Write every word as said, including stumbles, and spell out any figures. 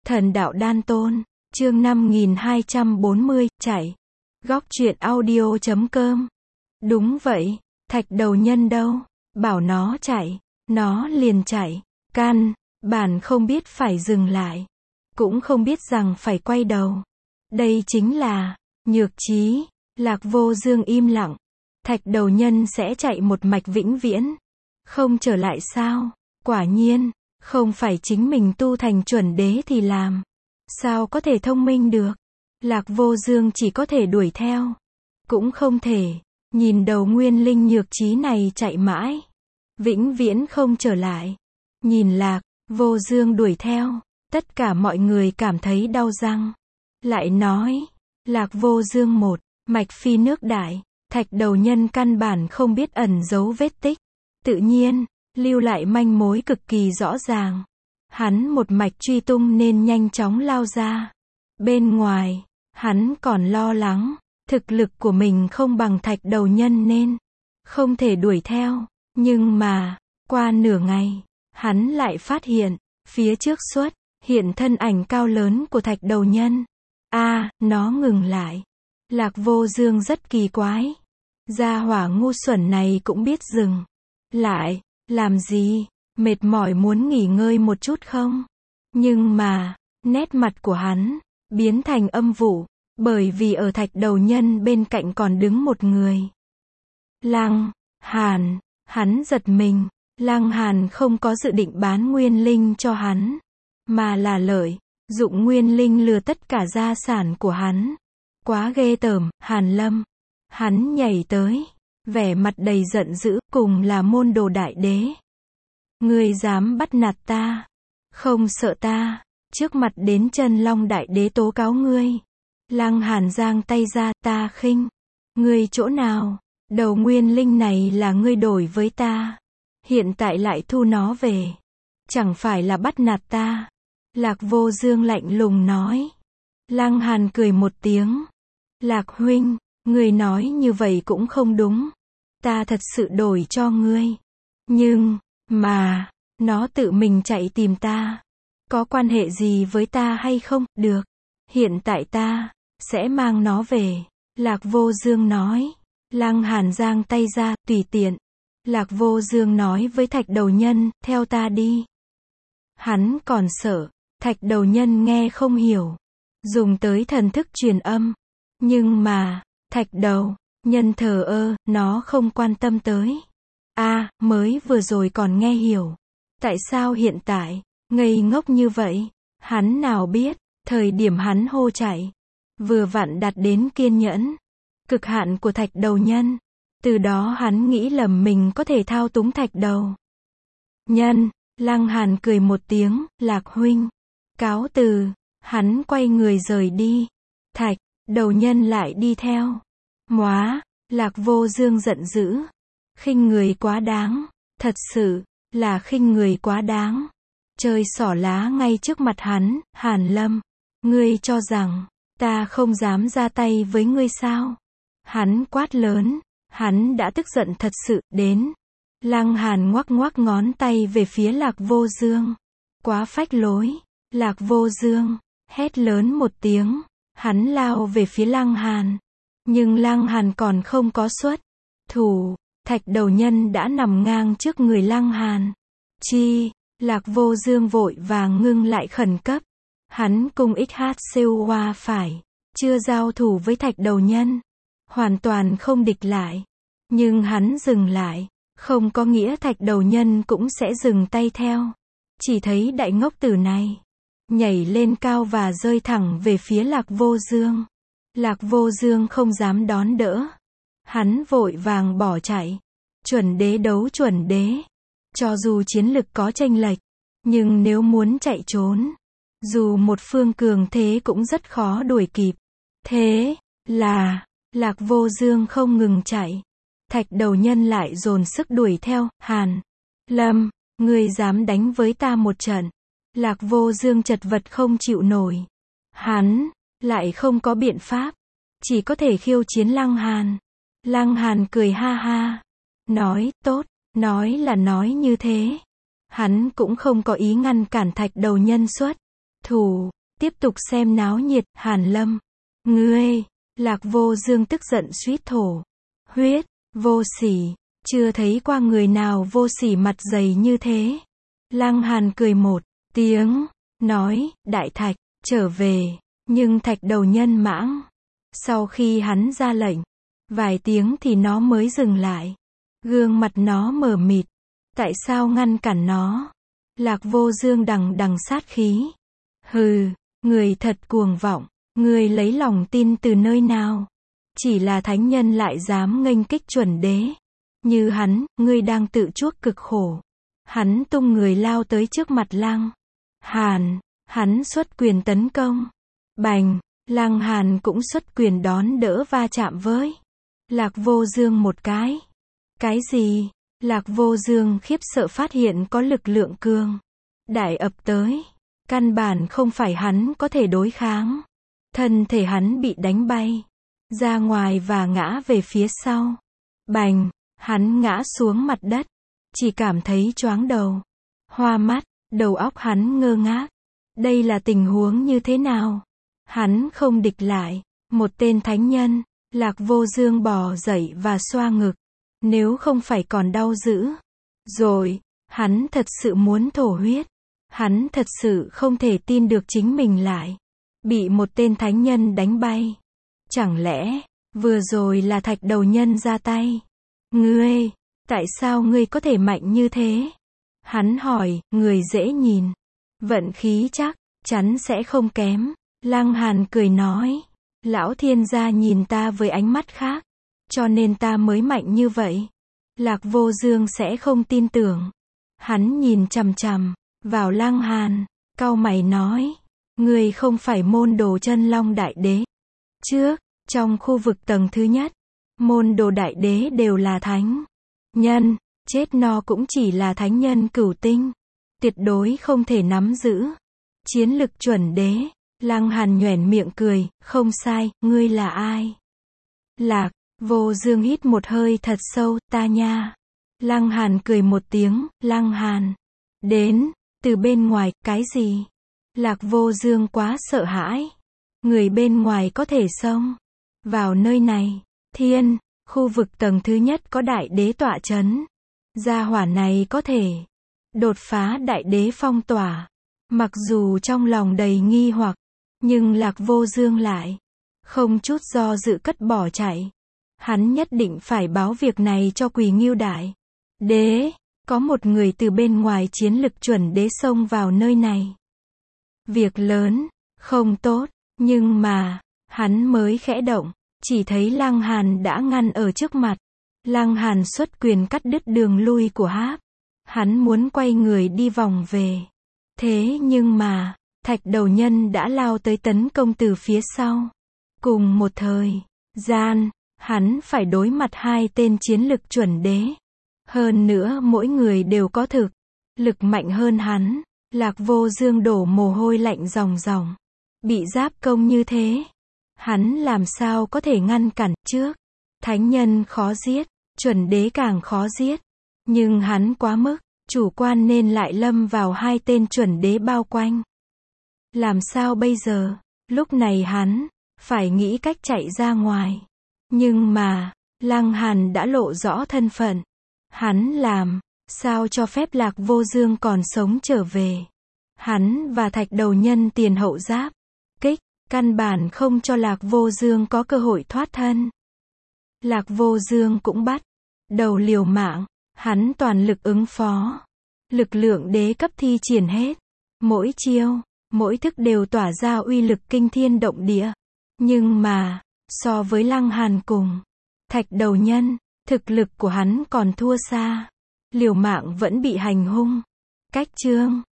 Thần đạo đan tôn, chương năm nghìn hai trăm bốn mươi, chạy. Góc truyện audio chấm com. Đúng vậy, thạch đầu nhân đâu, bảo nó chạy, nó liền chạy, căn bản không biết phải dừng lại, cũng không biết rằng phải quay đầu. Đây chính là nhược trí. Lạc Vô Dương im lặng. Thạch đầu nhân sẽ chạy một mạch vĩnh viễn, không trở lại sao? Quả nhiên, không phải chính mình tu thành chuẩn đế thì làm sao có thể thông minh được. Lạc Vô Dương chỉ có thể đuổi theo, cũng không thể nhìn đầu nguyên linh nhược trí này chạy mãi, vĩnh viễn không trở lại. Nhìn Lạc Vô Dương đuổi theo, tất cả mọi người cảm thấy đau răng. Lại nói, Lạc Vô Dương một mạch phi nước đại, thạch đầu nhân căn bản không biết ẩn giấu vết tích, tự nhiên lưu lại manh mối cực kỳ rõ ràng. Hắn một mạch truy tung nên nhanh chóng lao ra. Bên ngoài, hắn còn lo lắng, thực lực của mình không bằng thạch đầu nhân nên không thể đuổi theo. Nhưng mà, qua nửa ngày, hắn lại phát hiện, phía trước xuất hiện thân ảnh cao lớn của thạch đầu nhân. A, à, nó ngừng lại. Lạc Vô Dương rất kỳ quái. Gia hỏa ngu xuẩn này cũng biết dừng lại. Làm gì? Mệt mỏi muốn nghỉ ngơi một chút không? Nhưng mà, nét mặt của hắn biến thành âm vụ, bởi vì ở thạch đầu nhân bên cạnh còn đứng một người. Lăng Hàn. Hắn giật mình. Lăng Hàn không có dự định bán nguyên linh cho hắn, mà là lợi dụng nguyên linh lừa tất cả gia sản của hắn. Quá ghê tởm. Hàn Lâm. Hắn nhảy tới, vẻ mặt đầy giận dữ, cùng là môn đồ đại đế. Ngươi dám bắt nạt ta, không sợ ta trước mặt đến chân long đại đế tố cáo ngươi. Lăng Hàn giang tay ra, ta khinh ngươi chỗ nào? Đầu nguyên linh này là ngươi đổi với ta, hiện tại lại thu nó về, chẳng phải là bắt nạt ta? Lạc Vô Dương lạnh lùng nói. Lăng Hàn cười một tiếng. Lạc huynh, ngươi nói như vậy cũng không đúng, ta thật sự đổi cho ngươi, nhưng mà nó tự mình chạy tìm ta, có quan hệ gì với ta hay không? Được, hiện tại ta sẽ mang nó về. Lạc Vô Dương nói. Lăng Hàn giang tay ra, tùy tiện. Lạc Vô Dương nói với thạch đầu nhân, theo ta đi. Hắn còn sợ thạch đầu nhân nghe không hiểu, dùng tới thần thức truyền âm, nhưng mà thạch đầu nhân thờ ơ, nó không quan tâm tới. A, à, mới vừa rồi còn nghe hiểu, tại sao hiện tại ngây ngốc như vậy? Hắn nào biết, thời điểm hắn hô chạy, vừa vặn đạt đến kiên nhẫn cực hạn của thạch đầu nhân. Từ đó hắn nghĩ lầm mình có thể thao túng thạch đầu nhân. Lăng Hàn cười một tiếng, Lạc huynh, cáo từ. Hắn quay người rời đi. Thạch đầu nhân lại đi theo. Móa. Lạc Vô Dương giận dữ. Khinh người quá đáng, thật sự là khinh người quá đáng. Chơi xỏ lá ngay trước mặt hắn. Hàn Lâm, ngươi cho rằng ta không dám ra tay với ngươi sao? Hắn quát lớn. Hắn đã tức giận thật sự. Đến. Lăng Hàn ngoắc ngoắc ngón tay về phía Lạc Vô Dương. Quá phách lối. Lạc Vô Dương hét lớn một tiếng, hắn lao về phía Lăng Hàn. Nhưng Lăng Hàn còn không có xuất thủ, thạch đầu nhân đã nằm ngang trước người Lăng Hàn. Chi? Lạc Vô Dương vội vàng ngưng lại khẩn cấp. Hắn cùng ích hát siêu hoa phải chưa giao thủ với thạch đầu nhân, hoàn toàn không địch lại. Nhưng hắn dừng lại, không có nghĩa thạch đầu nhân cũng sẽ dừng tay theo. Chỉ thấy đại ngốc tử này nhảy lên cao và rơi thẳng về phía Lạc Vô Dương. Lạc Vô Dương không dám đón đỡ, hắn vội vàng bỏ chạy. Chuẩn đế đấu chuẩn đế, cho dù chiến lực có chênh lệch, nhưng nếu muốn chạy trốn, dù một phương cường thế cũng rất khó đuổi kịp. Thế là Lạc Vô Dương không ngừng chạy, thạch đầu nhân lại dồn sức đuổi theo. Hàn Lâm, ngươi dám đánh với ta một trận? Lạc Vô Dương chật vật không chịu nổi. Hắn lại không có biện pháp, chỉ có thể khiêu chiến Lăng Hàn. Lăng Hàn cười ha ha, nói, tốt, nói là nói như thế. Hắn cũng không có ý ngăn cản thạch đầu nhân xuất thủ, tiếp tục xem náo nhiệt, Hàn Lâm. Ngươi, Lạc Vô Dương tức giận suýt thổ. Huyết, vô sỉ, chưa thấy qua người nào vô sỉ mặt dày như thế. Lăng Hàn cười một tiếng, nói, Đại Thạch, trở về, nhưng Thạch đầu nhân mãng. Sau khi hắn ra lệnh, vài tiếng thì nó mới dừng lại. Gương mặt nó mờ mịt. Tại sao ngăn cản nó? Lạc Vô Dương đằng đằng sát khí. Hừ, người thật cuồng vọng, người lấy lòng tin từ nơi nào? Chỉ là thánh nhân lại dám nghênh kích chuẩn đế. Như hắn, ngươi đang tự chuốc cực khổ. Hắn tung người lao tới trước mặt Lăng Hàn, hắn xuất quyền tấn công. Bành, Lăng Hàn cũng xuất quyền đón đỡ va chạm với Lạc Vô Dương một cái. Cái gì? Lạc Vô Dương khiếp sợ phát hiện có lực lượng cường đại ập tới. Căn bản không phải hắn có thể đối kháng. Thân thể hắn bị đánh bay ra ngoài và ngã về phía sau. Bành, hắn ngã xuống mặt đất. Chỉ cảm thấy choáng đầu, hoa mắt, đầu óc hắn ngơ ngác. Đây là tình huống như thế nào? Hắn không địch lại. Một tên thánh nhân. Lạc Vô Dương bò dậy và xoa ngực. Nếu không phải còn đau dữ rồi, hắn thật sự muốn thổ huyết. Hắn thật sự không thể tin được chính mình lại bị một tên thánh nhân đánh bay. Chẳng lẽ, vừa rồi là Thạch đầu nhân ra tay? Ngươi, tại sao ngươi có thể mạnh như thế? Hắn hỏi, người dễ nhìn. Vận khí chắc chắn sẽ không kém. Lăng Hàn cười nói, lão thiên gia nhìn ta với ánh mắt khác, cho nên ta mới mạnh như vậy. Lạc Vô Dương sẽ không tin tưởng. Hắn nhìn chằm chằm vào Lăng Hàn, cau mày nói, ngươi không phải môn đồ chân long đại đế. Trước, trong khu vực tầng thứ nhất, môn đồ đại đế đều là thánh nhân, chết no cũng chỉ là thánh nhân cửu tinh. Tuyệt đối không thể nắm giữ chiến lực chuẩn đế. Lăng Hàn nhoẻn miệng cười, không sai, ngươi là ai? Lạc Vô Dương hít một hơi thật sâu, ta nha. Lăng Hàn cười một tiếng, Lăng Hàn đến từ bên ngoài, cái gì? Lạc Vô Dương quá sợ hãi. Người bên ngoài có thể xông vào nơi này. Thiên, khu vực tầng thứ nhất có đại đế tọa chấn. Gia hỏa này có thể đột phá đại đế phong tỏa. Mặc dù trong lòng đầy nghi hoặc, nhưng Lạc Vô Dương lại không chút do dự cất bỏ chạy. Hắn nhất định phải báo việc này cho Quỳ Ngưu đại đế. Có một người từ bên ngoài chiến lực chuẩn đế xông vào nơi này. Việc lớn, không tốt, nhưng mà, hắn mới khẽ động, chỉ thấy Lăng Hàn đã ngăn ở trước mặt. Lăng Hàn xuất quyền cắt đứt đường lui của Háp. Hắn muốn quay người đi vòng về. Thế nhưng mà, Thạch đầu nhân đã lao tới tấn công từ phía sau. Cùng một thời gian, hắn phải đối mặt hai tên chiến lực chuẩn đế. Hơn nữa mỗi người đều có thực lực mạnh hơn hắn. Lạc Vô Dương đổ mồ hôi lạnh ròng ròng. Bị giáp công như thế, hắn làm sao có thể ngăn cản trước? Thánh nhân khó giết, chuẩn đế càng khó giết. Nhưng hắn quá mức chủ quan nên lại lâm vào hai tên chuẩn đế bao quanh. Làm sao bây giờ? Lúc này hắn phải nghĩ cách chạy ra ngoài. Nhưng mà, Lăng Hàn đã lộ rõ thân phận. Hắn làm sao cho phép Lạc Vô Dương còn sống trở về? Hắn và Thạch đầu nhân tiền hậu giáp kích, căn bản không cho Lạc Vô Dương có cơ hội thoát thân. Lạc Vô Dương cũng bắt đầu liều mạng. Hắn toàn lực ứng phó. Lực lượng đế cấp thi triển hết. Mỗi chiêu, mỗi thức đều tỏa ra uy lực kinh thiên động địa. Nhưng mà, so với Lăng Hàn cùng Thạch đầu nhân, thực lực của hắn còn thua xa. Liều mạng vẫn bị hành hung. Cách chương